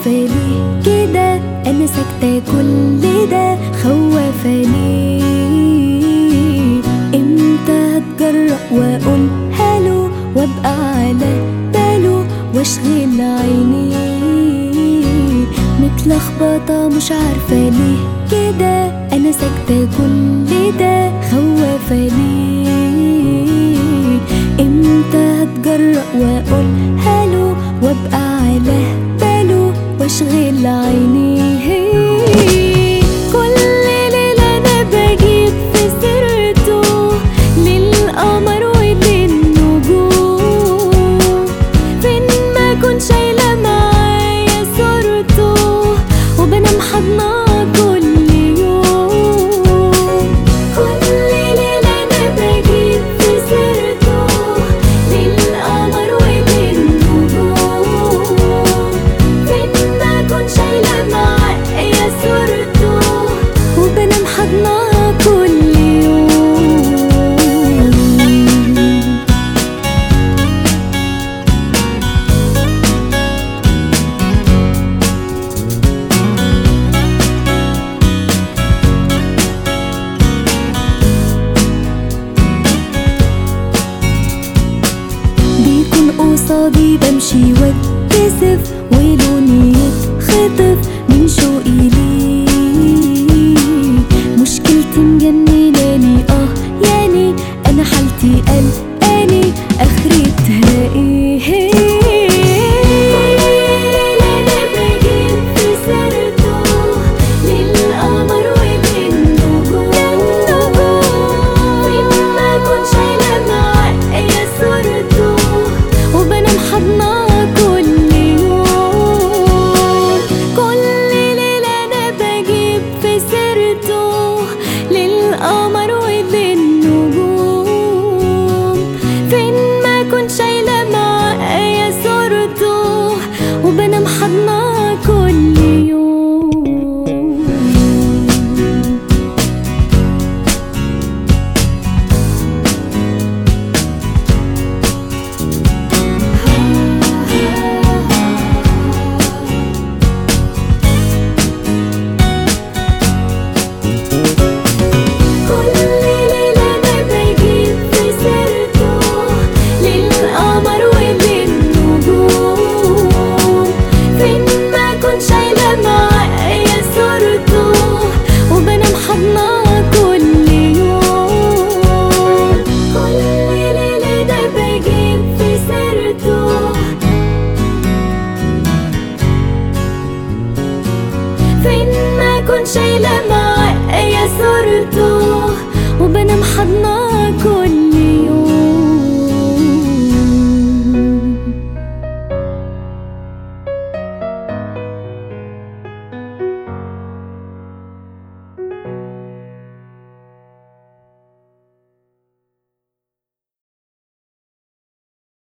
عارفة ليه كده، أنا ساكتة كل ده خوافة ليه. امتى هتجرأ وأقول هالو وأبقى على باله واشغل عيني؟ متلخبطة مش عارفة ليه كده، أنا ساكتة كل ده خوافة ليه. امتى هتجرأ وأقول هالو وأبقى على باله واشغل عيني؟ كل ليلة أنا بجيب في سيرته للقمر وللنجوم، فين ما كنت شايلة معايا صورته وبنام حضناه كل يوم. كل ليلة أنا بجيب في سيرته للقمر وللنجوم، فين ما كنت شايلة معايا صورته وبنام حضناه كل يوم. بيكون قصادي بمشي واتكسف وله